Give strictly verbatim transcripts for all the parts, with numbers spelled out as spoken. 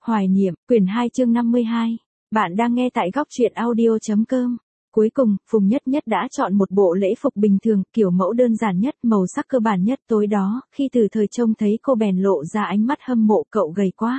Hoài niệm, quyển hai chương năm mươi hai. Bạn đang nghe tại góc truyện audio.com. Cuối cùng, Phùng Nhất Nhất đã chọn một bộ lễ phục bình thường, kiểu mẫu đơn giản nhất, màu sắc cơ bản nhất. Tối đó, khi Từ Thời trông thấy cô bèn lộ ra ánh mắt hâm mộ, cậu gầy quá.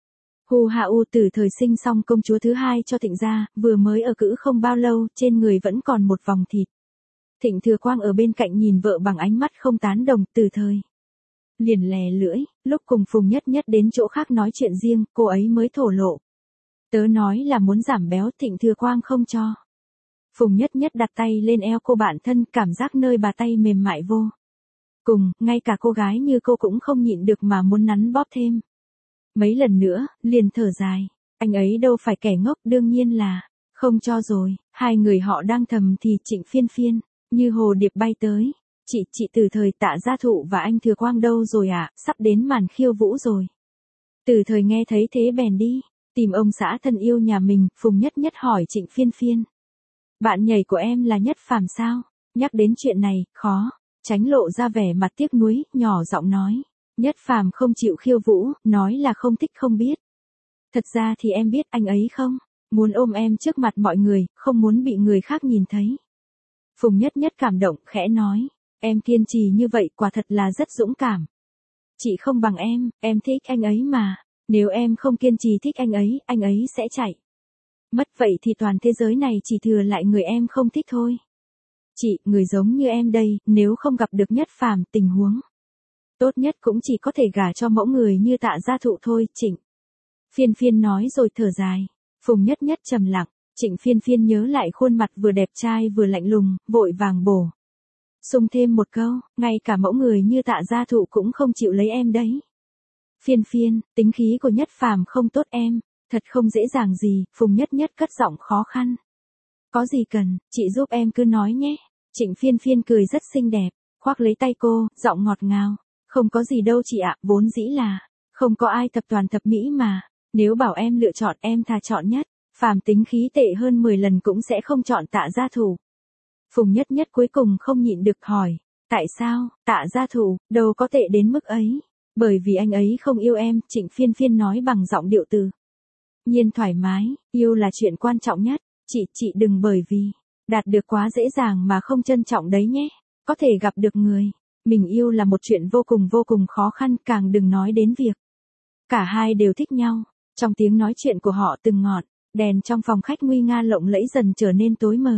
Hu ha u, Từ Thời sinh xong công chúa thứ hai cho Thịnh gia, vừa mới ở cữ không bao lâu, trên người vẫn còn một vòng thịt. Thịnh Thừa Quang ở bên cạnh nhìn vợ bằng ánh mắt không tán đồng. Từ Thời liền lè lưỡi, lúc cùng Phùng Nhất Nhất đến chỗ khác nói chuyện riêng, cô ấy mới thổ lộ. Tớ nói là muốn giảm béo, Thịnh Thừa Quang không cho. Phùng Nhất Nhất đặt tay lên eo cô bạn thân, cảm giác nơi bà tay mềm mại vô cùng, ngay cả cô gái như cô cũng không nhịn được mà muốn nắn bóp thêm. Mấy lần nữa, liền thở dài, anh ấy đâu phải kẻ ngốc, đương nhiên là không cho rồi. Hai người họ đang thầm thì Trịnh Phiên Phiên như hồ điệp bay tới. Chị, chị Từ Thời, Tạ Gia Thụ và anh Thừa Quang đâu rồi ạ, à? Sắp đến màn khiêu vũ rồi. Từ Thời nghe thấy thế bèn đi tìm ông xã thân yêu nhà mình. Phùng Nhất Nhất hỏi Trịnh Phiên Phiên, bạn nhảy của em là Nhất Phàm sao? Nhắc đến chuyện này, khó tránh lộ ra vẻ mặt tiếc nuối, nhỏ giọng nói, Nhất Phàm không chịu khiêu vũ, nói là không thích không biết. Thật ra thì em biết anh ấy không muốn ôm em trước mặt mọi người, không muốn bị người khác nhìn thấy. Phùng Nhất Nhất cảm động, khẽ nói, em kiên trì như vậy quả thật là rất dũng cảm. Chị không bằng em, em thích anh ấy mà. Nếu em không kiên trì thích anh ấy, anh ấy sẽ chạy mất, vậy thì toàn thế giới này chỉ thừa lại người em không thích thôi. Chị, người giống như em đây, nếu không gặp được Nhất Phàm, tình huống tốt nhất cũng chỉ có thể gả cho mẫu người như Tạ Gia Thụ thôi. Trịnh Phiên Phiên nói rồi thở dài. Phùng Nhất Nhất trầm lặng. Trịnh Phiên Phiên nhớ lại khuôn mặt vừa đẹp trai vừa lạnh lùng, vội vàng bổ sung thêm một câu, ngay cả mẫu người như Tạ Gia Thụ cũng không chịu lấy em đấy. Phiên Phiên, tính khí của Nhất Phàm không tốt em, thật không dễ dàng gì. Phùng Nhất Nhất cất giọng khó khăn. Có gì cần, chị giúp em cứ nói nhé. Trịnh Phiên Phiên cười rất xinh đẹp, khoác lấy tay cô, giọng ngọt ngào. Không có gì đâu chị ạ, vốn dĩ là không có ai thập toàn thập mỹ mà. Nếu bảo em lựa chọn, em thà chọn Nhất Phàm tính khí tệ hơn mười lần cũng sẽ không chọn Tạ Gia Thụ. Phùng Nhất Nhất cuối cùng không nhịn được hỏi, tại sao? Tạ Gia Thụ đâu có tệ đến mức ấy. Bởi vì anh ấy không yêu em. Trịnh Phiên Phiên nói bằng giọng điệu từ nhiên thoải mái, yêu là chuyện quan trọng nhất. Chị, chị đừng bởi vì đạt được quá dễ dàng mà không trân trọng đấy nhé. Có thể gặp được người mình yêu là một chuyện vô cùng vô cùng khó khăn, càng đừng nói đến việc cả hai đều thích nhau. Trong tiếng nói chuyện của họ từng ngọt, đèn trong phòng khách nguy nga lộng lẫy dần trở nên tối mờ.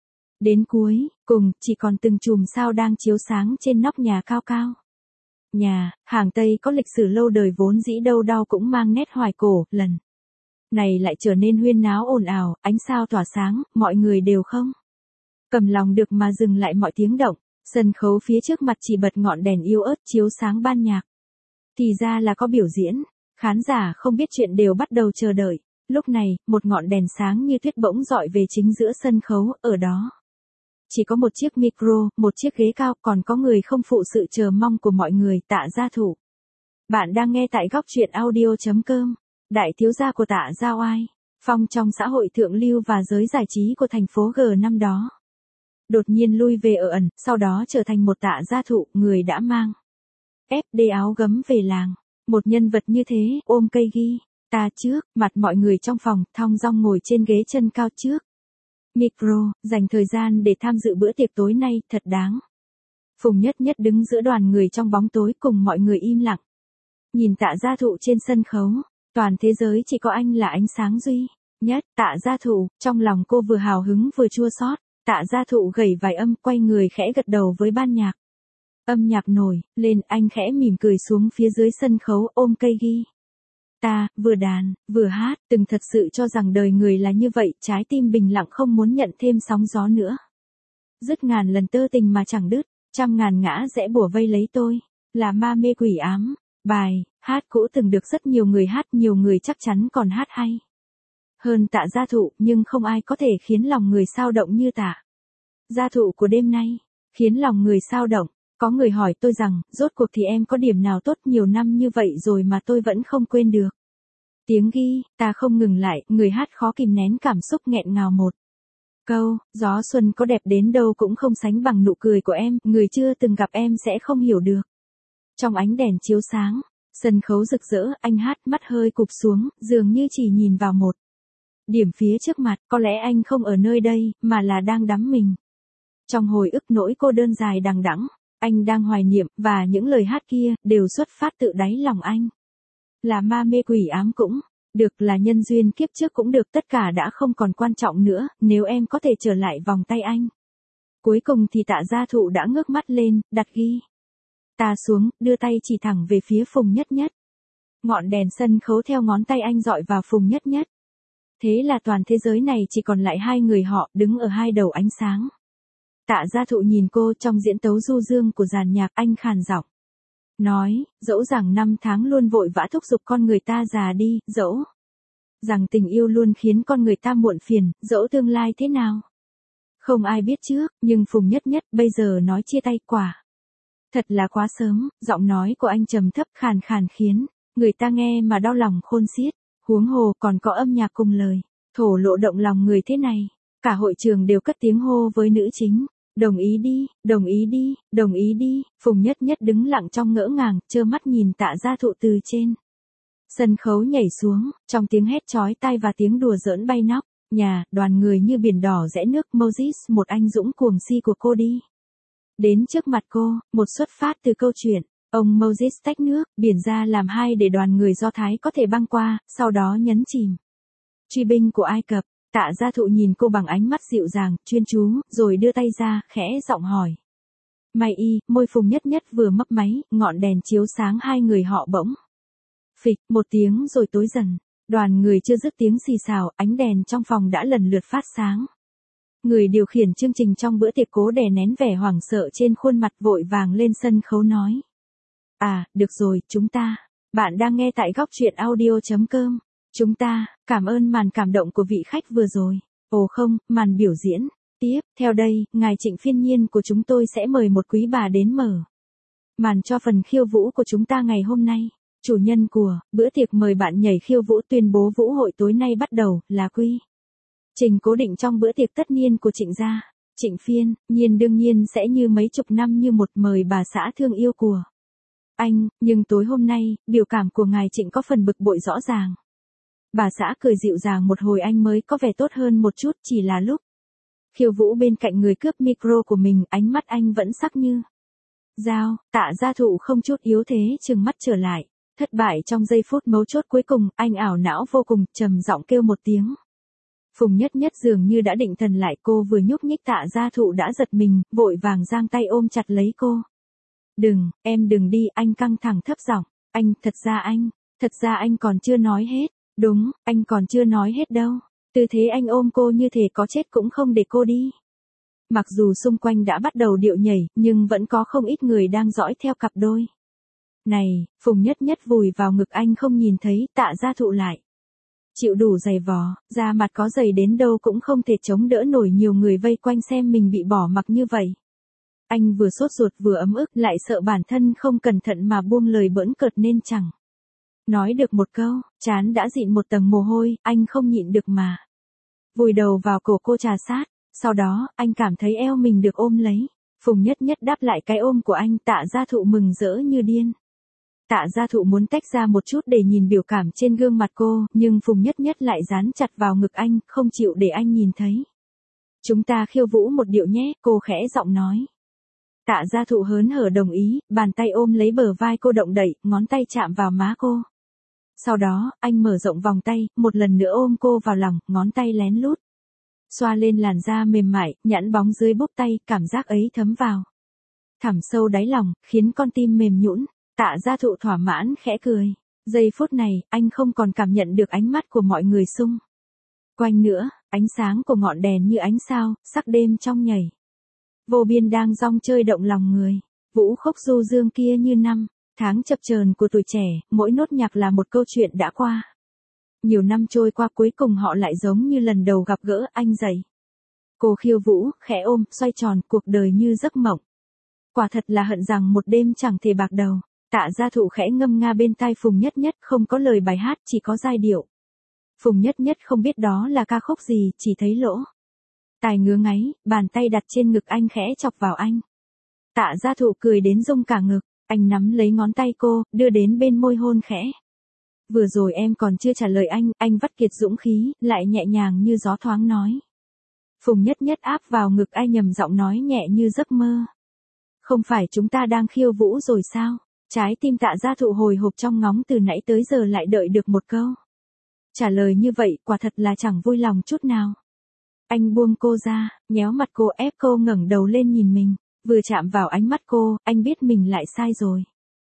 Đến cuối cùng, chỉ còn từng chùm sao đang chiếu sáng trên nóc nhà cao cao. Nhà hàng Tây có lịch sử lâu đời vốn dĩ đâu đau cũng mang nét hoài cổ, lần này lại trở nên huyên náo ồn ào, ánh sao tỏa sáng, mọi người đều không cầm lòng được mà dừng lại mọi tiếng động. Sân khấu phía trước mặt chỉ bật ngọn đèn yếu ớt chiếu sáng ban nhạc. Thì ra là có biểu diễn, khán giả không biết chuyện đều bắt đầu chờ đợi. Lúc này, một ngọn đèn sáng như tuyết bỗng dọi về chính giữa sân khấu, ở đó chỉ có một chiếc micro, một chiếc ghế cao, còn có người không phụ sự chờ mong của mọi người, Tạ Gia Thụ. Bạn đang nghe tại góc truyện audio.com. Đại thiếu gia của Tạ Gia Oai, phong trong xã hội thượng lưu và giới giải trí của thành phố G năm đó. Đột nhiên lui về ở ẩn, sau đó trở thành một Tạ Gia Thụ, người đã mang ép đê áo gấm về làng. Một nhân vật như thế, ôm cây ghi ta trước mặt mọi người trong phòng, thong dong ngồi trên ghế chân cao trước micro, dành thời gian để tham dự bữa tiệc tối nay, thật đáng. Phùng Nhất Nhất đứng giữa đoàn người trong bóng tối cùng mọi người im lặng. Nhìn Tạ Gia Thụ trên sân khấu, toàn thế giới chỉ có anh là ánh sáng duy nhất. Tạ Gia Thụ, trong lòng cô vừa hào hứng vừa chua xót. Tạ Gia Thụ gảy vài âm, quay người khẽ gật đầu với ban nhạc. Âm nhạc nổi lên, anh khẽ mỉm cười xuống phía dưới sân khấu, ôm cây ghi ta, vừa đàn, vừa hát, từng thật sự cho rằng đời người là như vậy, trái tim bình lặng không muốn nhận thêm sóng gió nữa. Dứt ngàn lần tơ tình mà chẳng đứt, trăm ngàn ngã rẽ bủa vây lấy tôi, là ma mê quỷ ám. Bài hát cũ từng được rất nhiều người hát, nhiều người chắc chắn còn hát hay hơn Tạ Gia Thụ, nhưng không ai có thể khiến lòng người xao động như Tạ Gia Thụ của đêm nay, khiến lòng người xao động. Có người hỏi tôi rằng, rốt cuộc thì em có điểm nào tốt, nhiều năm như vậy rồi mà tôi vẫn không quên được. Tiếng ghi ta không ngừng lại, người hát khó kìm nén cảm xúc nghẹn ngào một câu, gió xuân có đẹp đến đâu cũng không sánh bằng nụ cười của em, người chưa từng gặp em sẽ không hiểu được. Trong ánh đèn chiếu sáng, Sân khấu rực rỡ, anh hát mắt hơi cụp xuống, dường như chỉ nhìn vào một điểm phía trước mặt, có lẽ anh không ở nơi đây, mà là đang đắm mình trong hồi ức nỗi cô đơn dài đằng đẵng. Anh đang hoài niệm, và những lời hát kia, đều xuất phát tự đáy lòng anh. Là ma mê quỷ ám cũng được, là nhân duyên kiếp trước cũng được, tất cả đã không còn quan trọng nữa, nếu em có thể trở lại vòng tay anh. Cuối cùng thì Tạ Gia Thụ đã ngước mắt lên, đặt ghi ta xuống, đưa tay chỉ thẳng về phía Phùng Nhất Nhất. Ngọn đèn sân khấu theo ngón tay anh dọi vào Phùng Nhất Nhất. Thế là toàn thế giới này chỉ còn lại hai người họ, đứng ở hai đầu ánh sáng. Tạ Gia Thụ nhìn cô, trong diễn tấu du dương của dàn nhạc, anh khàn giọng nói, dẫu rằng năm tháng luôn vội vã thúc giục con người ta già đi, dẫu rằng tình yêu luôn khiến con người ta muộn phiền, dẫu tương lai thế nào không ai biết trước, nhưng Phùng Nhất Nhất bây giờ nói chia tay quả thật là quá sớm. Giọng nói của anh trầm thấp khàn khàn khiến người ta nghe mà đau lòng khôn xiết, huống hồ còn có âm nhạc cùng lời, thổ lộ động lòng người thế này. Cả hội trường đều cất tiếng hô với nữ chính. Đồng ý đi, đồng ý đi, đồng ý đi. Phùng Nhất Nhất đứng lặng trong ngỡ ngàng, trơ mắt nhìn Tạ Gia Thụ từ trên sân khấu nhảy xuống, trong tiếng hét chói tai và tiếng đùa giỡn bay nóc nhà, đoàn người như biển đỏ rẽ nước. Moses, một anh dũng cuồng si của cô đi đến trước mặt cô, một xuất phát từ câu chuyện ông Moses tách nước biển ra làm hai để đoàn người Do Thái có thể băng qua, sau đó nhấn chìm truy binh của Ai Cập. Tạ Gia Thụ nhìn cô bằng ánh mắt dịu dàng, chuyên chú, rồi đưa tay ra, khẽ giọng hỏi. May y, môi Phùng Nhất Nhất vừa mấp máy, ngọn đèn chiếu sáng hai người họ bỗng phịch, một tiếng rồi tối dần. Đoàn người chưa dứt tiếng xì xào, ánh đèn trong phòng đã lần lượt phát sáng. Người điều khiển chương trình trong bữa tiệc cố đè nén vẻ hoảng sợ trên khuôn mặt, vội vàng lên sân khấu nói. À, được rồi, chúng ta. Bạn đang nghe tại góc truyện audio chấm com. Chúng ta, cảm ơn màn cảm động của vị khách vừa rồi. Ồ không, màn biểu diễn. Tiếp, theo đây, ngài Trịnh Phiên Nhiên của chúng tôi sẽ mời một quý bà đến mở màn cho phần khiêu vũ của chúng ta ngày hôm nay. Chủ nhân của bữa tiệc mời bạn nhảy khiêu vũ, tuyên bố vũ hội tối nay bắt đầu là quy trình cố định trong bữa tiệc tất niên của Trịnh gia. Trịnh Phiên Nhiên đương nhiên sẽ như mấy chục năm như một mời bà xã thương yêu của anh, nhưng tối hôm nay, biểu cảm của ngài Trịnh có phần bực bội rõ ràng. Bà xã cười dịu dàng một hồi anh mới có vẻ tốt hơn một chút, chỉ là lúc khiêu vũ bên cạnh người cướp micro của mình, ánh mắt anh vẫn sắc như dao. Tạ Gia Thụ không chút yếu thế trừng mắt trở lại. Thất bại trong giây phút mấu chốt cuối cùng, anh ảo não vô cùng, trầm giọng kêu một tiếng. Phùng Nhất Nhất dường như đã định thần lại, cô vừa nhúc nhích Tạ Gia Thụ đã giật mình, vội vàng giang tay ôm chặt lấy cô. Đừng, em đừng đi, anh căng thẳng thấp giọng. Anh, thật ra anh, thật ra anh còn chưa nói hết. Đúng, anh còn chưa nói hết đâu. Tư thế anh ôm cô như thể có chết cũng không để cô đi. Mặc dù xung quanh đã bắt đầu điệu nhảy, nhưng vẫn có không ít người đang dõi theo cặp đôi này. Phùng Nhất Nhất vùi vào ngực anh không nhìn thấy. Tạ Gia Thụ lại chịu đủ giày vò, da mặt có dày đến đâu cũng không thể chống đỡ nổi nhiều người vây quanh xem mình bị bỏ mặc như vậy. Anh vừa sốt ruột vừa ấm ức, lại sợ bản thân không cẩn thận mà buông lời bỡn cợt nên chẳng nói được một câu, trán đã dịn một tầng mồ hôi, anh không nhịn được mà vùi đầu vào cổ cô trà sát. Sau đó, anh cảm thấy eo mình được ôm lấy. Phùng Nhất Nhất đáp lại cái ôm của anh. Tạ Gia Thụ mừng rỡ như điên. Tạ Gia Thụ muốn tách ra một chút để nhìn biểu cảm trên gương mặt cô, nhưng Phùng Nhất Nhất lại dán chặt vào ngực anh, không chịu để anh nhìn thấy. Chúng ta khiêu vũ một điệu nhé, cô khẽ giọng nói. Tạ Gia Thụ hớn hở đồng ý, bàn tay ôm lấy bờ vai cô động đậy, ngón tay chạm vào má cô. Sau đó, anh mở rộng vòng tay, một lần nữa ôm cô vào lòng, ngón tay lén lút xoa lên làn da mềm mại, nhẵn bóng dưới búp tay, cảm giác ấy thấm vào thẳm sâu đáy lòng, khiến con tim mềm nhũn. Tạ Gia Thụ thỏa mãn khẽ cười. Giây phút này, anh không còn cảm nhận được ánh mắt của mọi người xung quanh nữa, ánh sáng của ngọn đèn như ánh sao, sắc đêm trong nhảy vô biên đang dong chơi động lòng người. Vũ khúc du dương kia như năm tháng chập chờn của tuổi trẻ, mỗi nốt nhạc là một câu chuyện đã qua. Nhiều năm trôi qua, cuối cùng họ lại giống như lần đầu gặp gỡ. Anh dậy cô khiêu vũ, khẽ ôm, xoay tròn, cuộc đời như giấc mộng. Quả thật là hận rằng một đêm chẳng thể bạc đầu. Tạ Gia Thụ khẽ ngâm nga bên tai Phùng Nhất Nhất, không có lời bài hát, chỉ có giai điệu. Phùng Nhất Nhất không biết đó là ca khúc gì, chỉ thấy lỗ tai ngứa ngáy, bàn tay đặt trên ngực anh khẽ chọc vào anh. Tạ Gia Thụ cười đến rung cả ngực. Anh nắm lấy ngón tay cô, đưa đến bên môi hôn khẽ. Vừa rồi em còn chưa trả lời anh, anh vắt kiệt dũng khí, lại nhẹ nhàng như gió thoáng nói. Phùng Nhất Nhất áp vào ngực anh nhầm giọng nói nhẹ như giấc mơ. Không phải chúng ta đang khiêu vũ rồi sao? Trái tim Tạ Gia Thụ hồi hộp trong ngóng từ nãy tới giờ lại đợi được một câu. Trả lời như vậy quả thật là chẳng vui lòng chút nào. Anh buông cô ra, nhéo mặt cô ép cô ngẩng đầu lên nhìn mình, vừa chạm vào ánh mắt cô, anh biết mình lại sai rồi.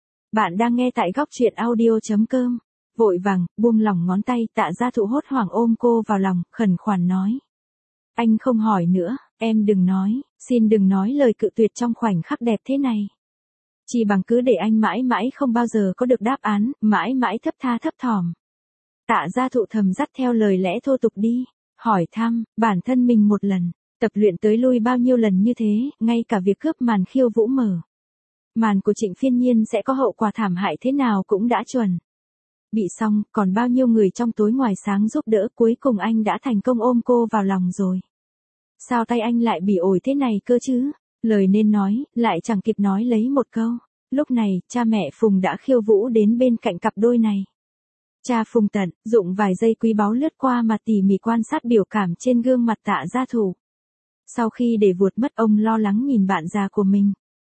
Bạn đang nghe tại góc truyện audio.com. Vội vàng, buông lỏng ngón tay, Tạ Gia Thụ hốt hoảng ôm cô vào lòng, khẩn khoản nói. Anh không hỏi nữa, em đừng nói, xin đừng nói lời cự tuyệt trong khoảnh khắc đẹp thế này. Chỉ bằng cứ để anh mãi mãi không bao giờ có được đáp án, mãi mãi thấp tha thấp thỏm. Tạ Gia Thụ thầm dắt theo lời lẽ thô tục đi, hỏi thăm, bản thân mình một lần, tập luyện tới lui bao nhiêu lần như thế, ngay cả việc cướp màn khiêu vũ mở. Màn của Trịnh Phiên Nhiên sẽ có hậu quả thảm hại thế nào cũng đã chuẩn. Bị xong, còn bao nhiêu người trong tối ngoài sáng giúp đỡ, cuối cùng anh đã thành công ôm cô vào lòng rồi. Sao tay anh lại bị ổi thế này cơ chứ? Lời nên nói, lại chẳng kịp nói lấy một câu. Lúc này, cha mẹ Phùng đã khiêu vũ đến bên cạnh cặp đôi này. Cha Phùng tận dụng vài giây quý báu lướt qua mà tỉ mỉ quan sát biểu cảm trên gương mặt Tạ Gia Thụ. Sau khi để vuột mất, ông lo lắng nhìn bạn già của mình.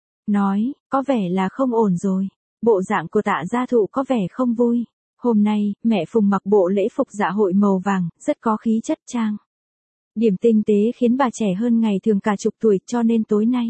Nói, có vẻ là không ổn rồi. Bộ dạng của Tạ Gia Thụ có vẻ không vui. Hôm nay, mẹ Phùng mặc bộ lễ phục dạ hội màu vàng, rất có khí chất trang. Điểm tinh tế khiến bà trẻ hơn ngày thường cả chục tuổi, cho nên tối nay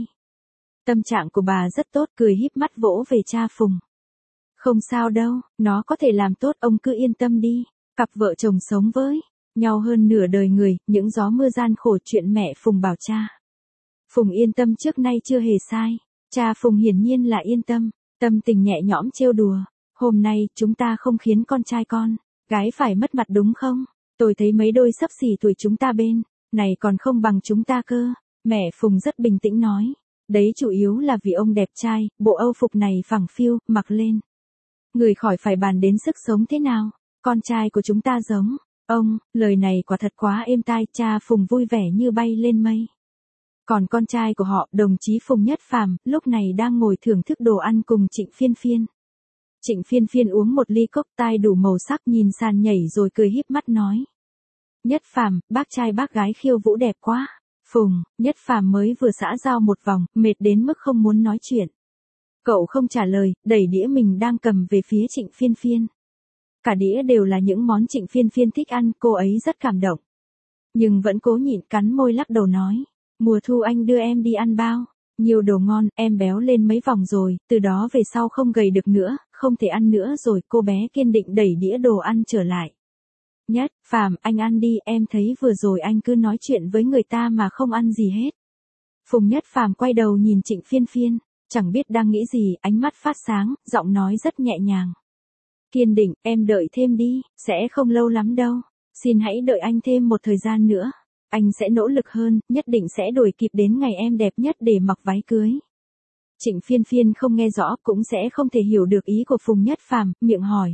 tâm trạng của bà rất tốt, cười híp mắt vỗ về cha Phùng. Không sao đâu, nó có thể làm tốt, ông cứ yên tâm đi. Cặp vợ chồng sống với nhau hơn nửa đời người, những gió mưa gian khổ chuyện mẹ Phùng bảo cha Phùng yên tâm trước nay chưa hề sai. Cha Phùng hiển nhiên là yên tâm, tâm tình nhẹ nhõm trêu đùa. Hôm nay, chúng ta không khiến con trai con gái phải mất mặt đúng không? Tôi thấy mấy đôi xấp xỉ tuổi chúng ta bên này còn không bằng chúng ta cơ. Mẹ Phùng rất bình tĩnh nói. Đấy chủ yếu là vì ông đẹp trai, bộ âu phục này phẳng phiu, mặc lên. Người khỏi phải bàn đến sức sống thế nào. Con trai của chúng ta giống ông, lời này quả thật quá êm tai, cha Phùng vui vẻ như bay lên mây. Còn con trai của họ, đồng chí Phùng Nhất Phàm, lúc này đang ngồi thưởng thức đồ ăn cùng Trịnh Phiên Phiên. Trịnh Phiên Phiên uống một ly cốc tai đủ màu sắc, nhìn sàn nhảy rồi cười híp mắt nói. Nhất Phàm, bác trai bác gái khiêu vũ đẹp quá. Phùng, Nhất Phàm mới vừa xã giao một vòng, mệt đến mức không muốn nói chuyện. Cậu không trả lời, đẩy đĩa mình đang cầm về phía Trịnh Phiên Phiên. Cả đĩa đều là những món Trịnh Phiên Phiên thích ăn, cô ấy rất cảm động. Nhưng vẫn cố nhịn, cắn môi lắc đầu nói. Mùa thu anh đưa em đi ăn bao. Nhiều đồ ngon, em béo lên mấy vòng rồi, từ đó về sau không gầy được nữa, không thể ăn nữa rồi. Cô bé kiên định đẩy đĩa đồ ăn trở lại. Nhất Phàm, anh ăn đi, em thấy vừa rồi anh cứ nói chuyện với người ta mà không ăn gì hết. Phùng Nhất Phàm quay đầu nhìn Trịnh Phiên Phiên, chẳng biết đang nghĩ gì, ánh mắt phát sáng, giọng nói rất nhẹ nhàng. Kiên định, em đợi thêm đi, sẽ không lâu lắm đâu. Xin hãy đợi anh thêm một thời gian nữa. Anh sẽ nỗ lực hơn, nhất định sẽ đuổi kịp đến ngày em đẹp nhất để mặc váy cưới. Trịnh Phiên Phiên không nghe rõ, cũng sẽ không thể hiểu được ý của Phùng Nhất Phàm, miệng hỏi.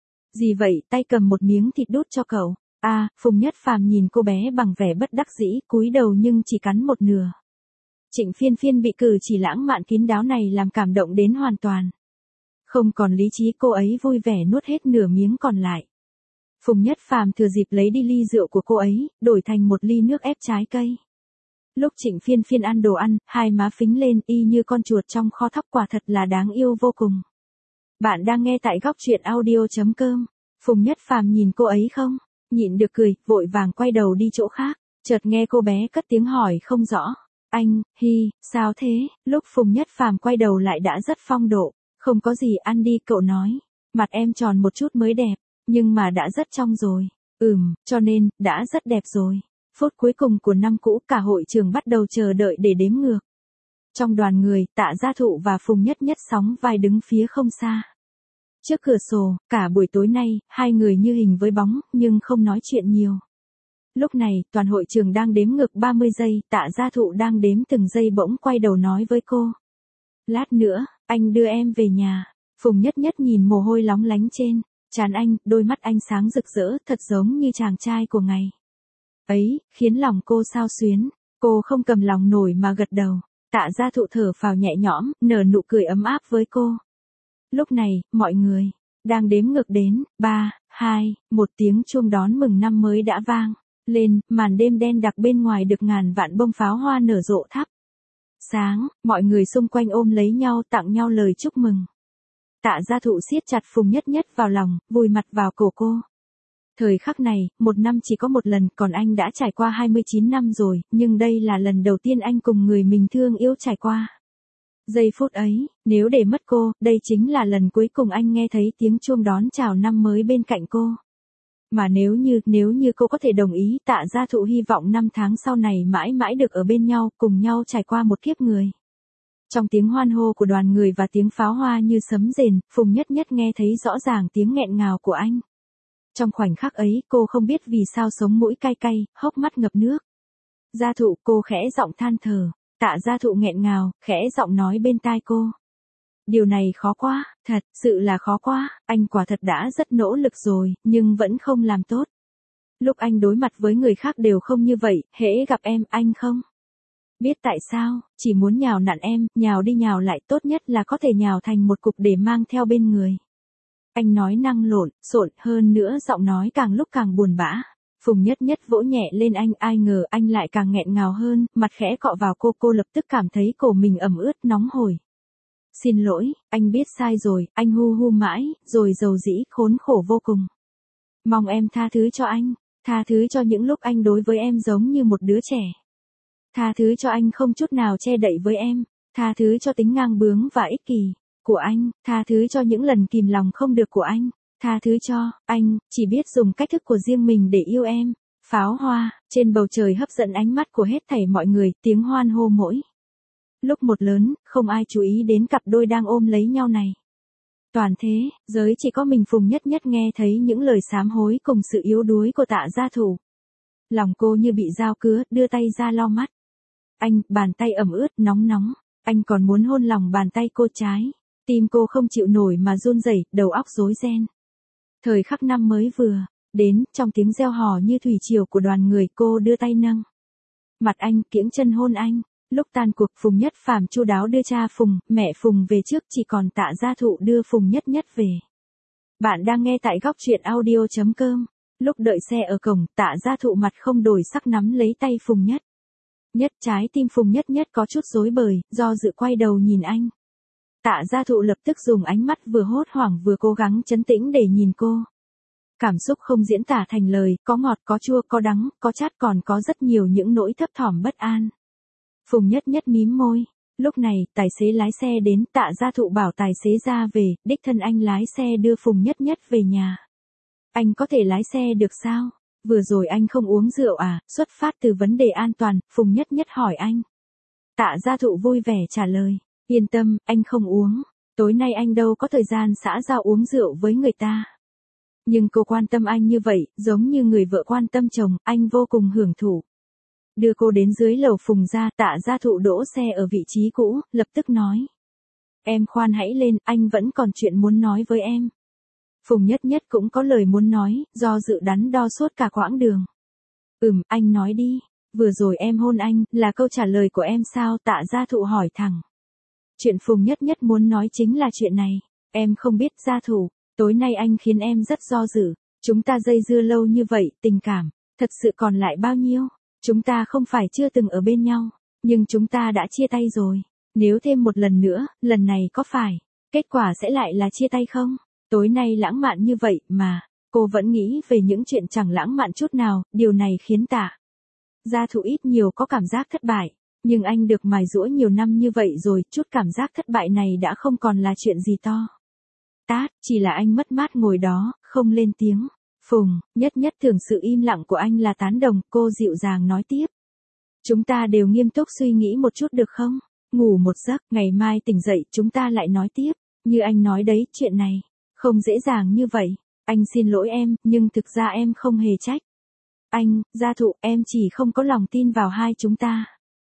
Gì vậy, tay cầm một miếng thịt đút cho cậu. À, Phùng Nhất Phàm nhìn cô bé bằng vẻ bất đắc dĩ, cúi đầu nhưng chỉ cắn một nửa. Trịnh Phiên Phiên bị cử chỉ lãng mạn kín đáo này làm cảm động đến hoàn toàn. Không còn lý trí, cô ấy vui vẻ nuốt hết nửa miếng còn lại. Phùng Nhất Phàm thừa dịp lấy đi ly rượu của cô ấy, đổi thành một ly nước ép trái cây. Lúc Trịnh Phiên Phiên ăn đồ ăn, hai má phính lên y như con chuột trong kho thóc, quả thật là đáng yêu vô cùng. Bạn đang nghe tại góc truyện audio.com. Phùng Nhất Phàm nhìn cô ấy không nhịn được cười, vội vàng quay đầu đi chỗ khác. Chợt nghe cô bé cất tiếng hỏi không rõ. Anh, hi, sao thế? Lúc Phùng Nhất Phàm quay đầu lại đã rất phong độ. Không có gì, ăn đi, cậu nói. Mặt em tròn một chút mới đẹp, nhưng mà đã rất trong rồi. Ừm, cho nên, đã rất đẹp rồi. Phút cuối cùng của năm cũ, cả hội trường bắt đầu chờ đợi để đếm ngược. Trong đoàn người, Tạ Gia Thụ và Phùng Nhất Nhất sóng vai đứng phía không xa. Trước cửa sổ, cả buổi tối nay, hai người như hình với bóng, nhưng không nói chuyện nhiều. Lúc này, toàn hội trường đang đếm ngược ba mươi giây, Tạ Gia Thụ đang đếm từng giây bỗng quay đầu nói với cô. Lát nữa, anh đưa em về nhà. Phùng Nhất Nhất nhìn mồ hôi lóng lánh trên trán anh, đôi mắt anh sáng rực rỡ, thật giống như chàng trai của ngày ấy, khiến lòng cô xao xuyến. Cô không cầm lòng nổi mà gật đầu. Tạ Gia Thụ thở phào nhẹ nhõm, nở nụ cười ấm áp với cô. Lúc này, mọi người đang đếm ngược đến, ba, hai, một tiếng chuông đón mừng năm mới đã vang lên, màn đêm đen đặc bên ngoài được ngàn vạn bông pháo hoa nở rộ thắp sáng, mọi người xung quanh ôm lấy nhau tặng nhau lời chúc mừng. Tạ Gia Thụ siết chặt Phùng Nhất Nhất vào lòng, vùi mặt vào cổ cô. Thời khắc này, một năm chỉ có một lần, còn anh đã trải qua hai mươi chín năm rồi, nhưng đây là lần đầu tiên anh cùng người mình thương yêu trải qua. Giây phút ấy, nếu để mất cô, đây chính là lần cuối cùng anh nghe thấy tiếng chuông đón chào năm mới bên cạnh cô. Mà nếu như, nếu như cô có thể đồng ý, Tạ Gia Thụ hy vọng năm tháng sau này mãi mãi được ở bên nhau, cùng nhau trải qua một kiếp người. Trong tiếng hoan hô của đoàn người và tiếng pháo hoa như sấm rền, Phùng Nhất Nhất nghe thấy rõ ràng tiếng nghẹn ngào của anh. Trong khoảnh khắc ấy, cô không biết vì sao sống mũi cay cay, hốc mắt ngập nước. Gia Thụ, cô khẽ giọng than thở. Tạ Gia Thụ nghẹn ngào, khẽ giọng nói bên tai cô. Điều này khó quá, thật sự là khó quá, anh quả thật đã rất nỗ lực rồi, nhưng vẫn không làm tốt. Lúc anh đối mặt với người khác đều không như vậy, hễ gặp em, anh không biết tại sao, chỉ muốn nhào nặn em, nhào đi nhào lại, tốt nhất là có thể nhào thành một cục để mang theo bên người. Anh nói năng lộn, xộn, hơn nữa giọng nói càng lúc càng buồn bã. Phùng Nhất Nhất vỗ nhẹ lên anh, ai ngờ anh lại càng nghẹn ngào hơn, mặt khẽ cọ vào cô, cô lập tức cảm thấy cổ mình ẩm ướt nóng hổi. Xin lỗi, anh biết sai rồi, anh hu hu mãi, rồi dầu dĩ khốn khổ vô cùng. Mong em tha thứ cho anh, tha thứ cho những lúc anh đối với em giống như một đứa trẻ. Tha thứ cho anh không chút nào che đậy với em, tha thứ cho tính ngang bướng và ích kỷ của anh, tha thứ cho những lần kìm lòng không được của anh. Tha thứ cho, anh, chỉ biết dùng cách thức của riêng mình để yêu em. Pháo hoa, trên bầu trời hấp dẫn ánh mắt của hết thảy mọi người, tiếng hoan hô mỗi lúc một lớn, không ai chú ý đến cặp đôi đang ôm lấy nhau này. Toàn thế, giới chỉ có mình Phùng Nhất Nhất nghe thấy những lời sám hối cùng sự yếu đuối của Tạ Gia Thụ. Lòng cô như bị dao cứa, đưa tay ra lau mắt. Anh, bàn tay ẩm ướt, nóng nóng, anh còn muốn hôn lòng bàn tay cô trái. Tim cô không chịu nổi mà run rẩy, đầu óc rối ren. Thời khắc năm mới vừa đến, trong tiếng reo hò như thủy triều của đoàn người, cô đưa tay nâng mặt anh, kiễng chân hôn anh. Lúc tan cuộc, Phùng Nhất Phàm chu đáo đưa cha Phùng, mẹ Phùng về trước, chỉ còn Tạ Gia Thụ đưa Phùng Nhất Nhất về. Bạn đang nghe tại góc truyện audio chấm com. Lúc đợi xe ở cổng, Tạ Gia Thụ mặt không đổi sắc nắm lấy tay Phùng Nhất Nhất, trái tim Phùng Nhất Nhất có chút rối bời, do dự quay đầu nhìn anh. Tạ Gia Thụ lập tức dùng ánh mắt vừa hốt hoảng vừa cố gắng trấn tĩnh để nhìn cô. Cảm xúc không diễn tả thành lời, có ngọt, có chua, có đắng, có chát, còn có rất nhiều những nỗi thấp thỏm bất an. Phùng Nhất Nhất mím môi. Lúc này, tài xế lái xe đến, Tạ Gia Thụ bảo tài xế ra về, đích thân anh lái xe đưa Phùng Nhất Nhất về nhà. Anh có thể lái xe được sao? Vừa rồi anh không uống rượu à? Xuất phát từ vấn đề an toàn, Phùng Nhất Nhất hỏi anh. Tạ Gia Thụ vui vẻ trả lời. Yên tâm, anh không uống. Tối nay anh đâu có thời gian xã giao uống rượu với người ta. Nhưng cô quan tâm anh như vậy, giống như người vợ quan tâm chồng, anh vô cùng hưởng thụ. Đưa cô đến dưới lầu Phùng gia, Tạ Gia Thụ đỗ xe ở vị trí cũ, lập tức nói. Em khoan hãy lên, anh vẫn còn chuyện muốn nói với em. Phùng Nhất Nhất cũng có lời muốn nói, do dự đắn đo suốt cả quãng đường. Ừm, anh nói đi. Vừa rồi em hôn anh, là câu trả lời của em sao? Tạ Gia Thụ hỏi thẳng. Chuyện Phùng Nhất Nhất muốn nói chính là chuyện này. Em không biết Gia Thụ, tối nay anh khiến em rất do dự. Chúng ta dây dưa lâu như vậy, tình cảm, thật sự còn lại bao nhiêu? Chúng ta không phải chưa từng ở bên nhau, nhưng chúng ta đã chia tay rồi. Nếu thêm một lần nữa, lần này có phải, kết quả sẽ lại là chia tay không? Tối nay lãng mạn như vậy mà, cô vẫn nghĩ về những chuyện chẳng lãng mạn chút nào, điều này khiến Tạ Gia Thụ ít nhiều có cảm giác thất bại. Nhưng anh được mài giũa nhiều năm như vậy rồi, chút cảm giác thất bại này đã không còn là chuyện gì to tát, chỉ là anh mất mát ngồi đó, không lên tiếng. Phùng Nhất Nhất thường sự im lặng của anh là tán đồng, cô dịu dàng nói tiếp. Chúng ta đều nghiêm túc suy nghĩ một chút được không? Ngủ một giấc, ngày mai tỉnh dậy chúng ta lại nói tiếp. Như anh nói đấy, chuyện này không dễ dàng như vậy. Anh xin lỗi em, nhưng thực ra em không hề trách anh. Gia Thụ, em chỉ không có lòng tin vào hai chúng ta.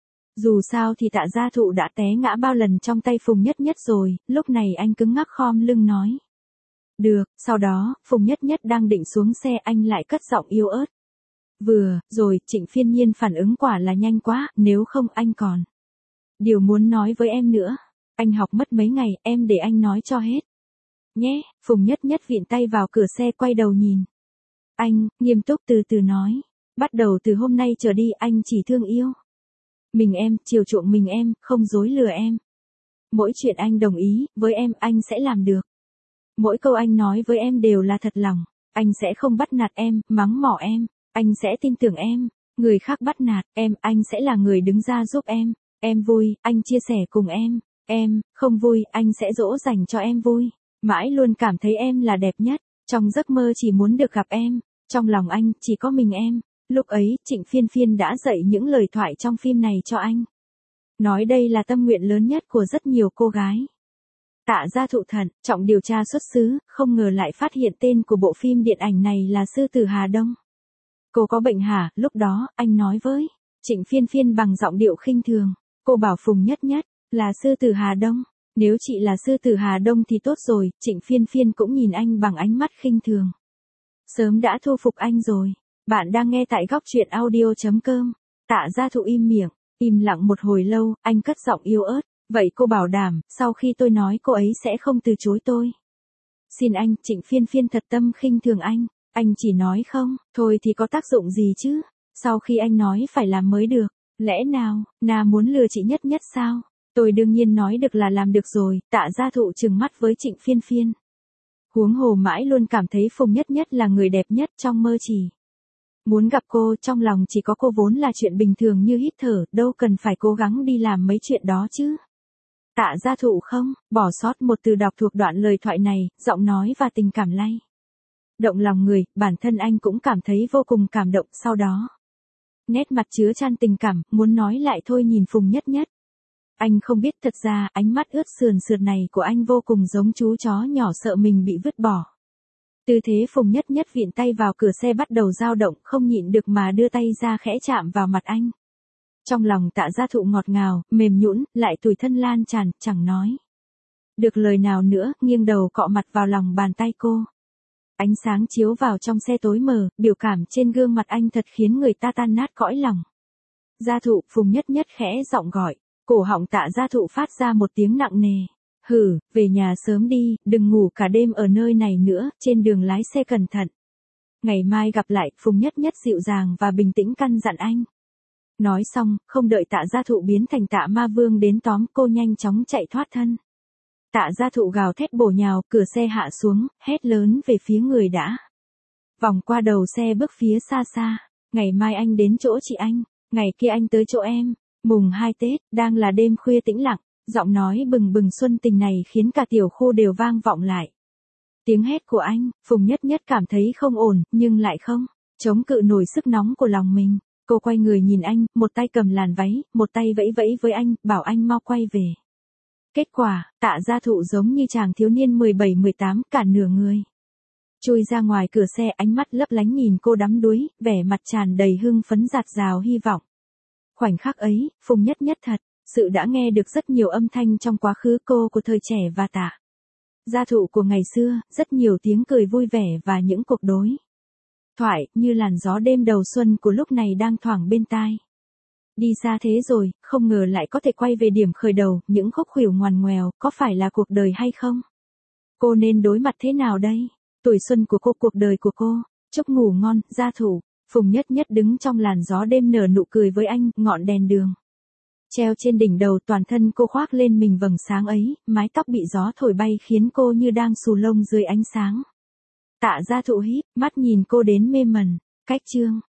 Dù sao thì Tạ Gia Thụ đã té ngã bao lần trong tay Phùng Nhất Nhất rồi, lúc này anh cứng ngắc khom lưng nói. Được, sau đó, Phùng Nhất Nhất đang định xuống xe, anh lại cất giọng yếu ớt. Vừa rồi, Trịnh Phiên Nhiên phản ứng quả là nhanh quá, nếu không anh còn điều muốn nói với em nữa. Anh học mất mấy ngày, em để anh nói cho hết. Nhé, Phùng Nhất Nhất vịn tay vào cửa xe quay đầu nhìn. Anh, nghiêm túc từ từ nói. Bắt đầu từ hôm nay trở đi anh chỉ thương yêu mình em, chiều chuộng mình em, không dối lừa em. Mỗi chuyện anh đồng ý, với em anh sẽ làm được. Mỗi câu anh nói với em đều là thật lòng. Anh sẽ không bắt nạt em, mắng mỏ em. Anh sẽ tin tưởng em. Người khác bắt nạt em, anh sẽ là người đứng ra giúp em. Em vui, anh chia sẻ cùng em. Em, không vui, anh sẽ dỗ dành cho em vui. Mãi luôn cảm thấy em là đẹp nhất. Trong giấc mơ chỉ muốn được gặp em. Trong lòng anh, chỉ có mình em. Lúc ấy, Trịnh Phiên Phiên đã dạy những lời thoại trong phim này cho anh. Nói đây là tâm nguyện lớn nhất của rất nhiều cô gái. Tạ Gia Thụ thận trọng điều tra xuất xứ, không ngờ lại phát hiện tên của bộ phim điện ảnh này là Sư Tử Hà Đông. Cô có bệnh hả? Lúc đó, anh nói với Trịnh Phiên Phiên bằng giọng điệu khinh thường. Cô bảo Phùng Nhất Nhất là Sư Tử Hà Đông. Nếu chị là Sư Tử Hà Đông thì tốt rồi. Trịnh Phiên Phiên cũng nhìn anh bằng ánh mắt khinh thường. Sớm đã thu phục anh rồi. Bạn đang nghe tại góc truyện audio chấm com. Tạ Gia Thụ im miệng, im lặng một hồi lâu, anh cất giọng yếu ớt. Vậy cô bảo đảm, sau khi tôi nói cô ấy sẽ không từ chối tôi. Xin anh, Trịnh Phiên Phiên thật tâm khinh thường anh. Anh chỉ nói không, thôi thì có tác dụng gì chứ. Sau khi anh nói phải làm mới được. Lẽ nào, Na muốn lừa chị Nhất Nhất sao? Tôi đương nhiên nói được là làm được rồi. Tạ Gia Thụ trừng mắt với Trịnh Phiên Phiên. Huống hồ mãi luôn cảm thấy Phùng Nhất Nhất là người đẹp nhất trong mơ chỉ. Muốn gặp cô, trong lòng chỉ có cô vốn là chuyện bình thường như hít thở, đâu cần phải cố gắng đi làm mấy chuyện đó chứ. Tạ Gia Thụ không, bỏ sót một từ đọc thuộc đoạn lời thoại này, giọng nói và tình cảm lay động lòng người, bản thân anh cũng cảm thấy vô cùng cảm động sau đó. Nét mặt chứa chan tình cảm, muốn nói lại thôi nhìn Phùng Nhất Nhất. Anh không biết thật ra ánh mắt ướt sườn sượt này của anh vô cùng giống chú chó nhỏ sợ mình bị vứt bỏ. Tư thế Phùng Nhất Nhất vịn tay vào cửa xe bắt đầu dao động, không nhịn được mà đưa tay ra khẽ chạm vào mặt anh. Trong lòng Tạ Gia Thụ ngọt ngào, mềm nhũn, lại tủi thân lan tràn, chẳng nói được lời nào nữa, nghiêng đầu cọ mặt vào lòng bàn tay cô. Ánh sáng chiếu vào trong xe tối mờ, biểu cảm trên gương mặt anh thật khiến người ta tan nát cõi lòng. Gia Thụ, Phùng Nhất Nhất khẽ giọng gọi, cổ họng Tạ Gia Thụ phát ra một tiếng nặng nề. Hử, về nhà sớm đi, đừng ngủ cả đêm ở nơi này nữa, trên đường lái xe cẩn thận. Ngày mai gặp lại, Phùng Nhất Nhất dịu dàng và bình tĩnh căn dặn anh. Nói xong, không đợi Tạ Gia Thụ biến thành Tạ Ma Vương đến tóm cô nhanh chóng chạy thoát thân. Tạ Gia Thụ gào thét bổ nhào, cửa xe hạ xuống, hét lớn về phía người đã vòng qua đầu xe bước phía xa xa. Ngày mai anh đến chỗ chị anh, ngày kia anh tới chỗ em. Mùng hai Tết, đang là đêm khuya tĩnh lặng, giọng nói bừng bừng xuân tình này khiến cả tiểu khu đều vang vọng lại. Tiếng hét của anh, Phùng Nhất Nhất cảm thấy không ổn, nhưng lại không chống cự nổi sức nóng của lòng mình. Cô quay người nhìn anh, một tay cầm làn váy, một tay vẫy vẫy với anh, bảo anh mau quay về. Kết quả, Tạ Gia Thụ giống như chàng thiếu niên mười bảy mười tám, cả nửa người chui ra ngoài cửa xe, ánh mắt lấp lánh nhìn cô đắm đuối, vẻ mặt tràn đầy hưng phấn dạt dào hy vọng. Khoảnh khắc ấy, Phùng Nhất Nhất thật sự đã nghe được rất nhiều âm thanh trong quá khứ cô của thời trẻ và Tạ Gia Thụ của ngày xưa, rất nhiều tiếng cười vui vẻ và những cuộc đối thoại như làn gió đêm đầu xuân của lúc này đang thoảng bên tai. Đi xa thế rồi, không ngờ lại có thể quay về điểm khởi đầu, những khúc khuỷu ngoằn ngoèo, có phải là cuộc đời hay không? Cô nên đối mặt thế nào đây? Tuổi xuân của cô, cuộc đời của cô. Chúc ngủ ngon, Gia Thụ. Phùng Nhất Nhất đứng trong làn gió đêm nở nụ cười với anh, ngọn đèn đường treo trên đỉnh đầu, toàn thân cô khoác lên mình vầng sáng ấy, mái tóc bị gió thổi bay khiến cô như đang xù lông dưới ánh sáng. Tạ Gia Thụ híp mắt nhìn cô đến mê mẩn. Cách chương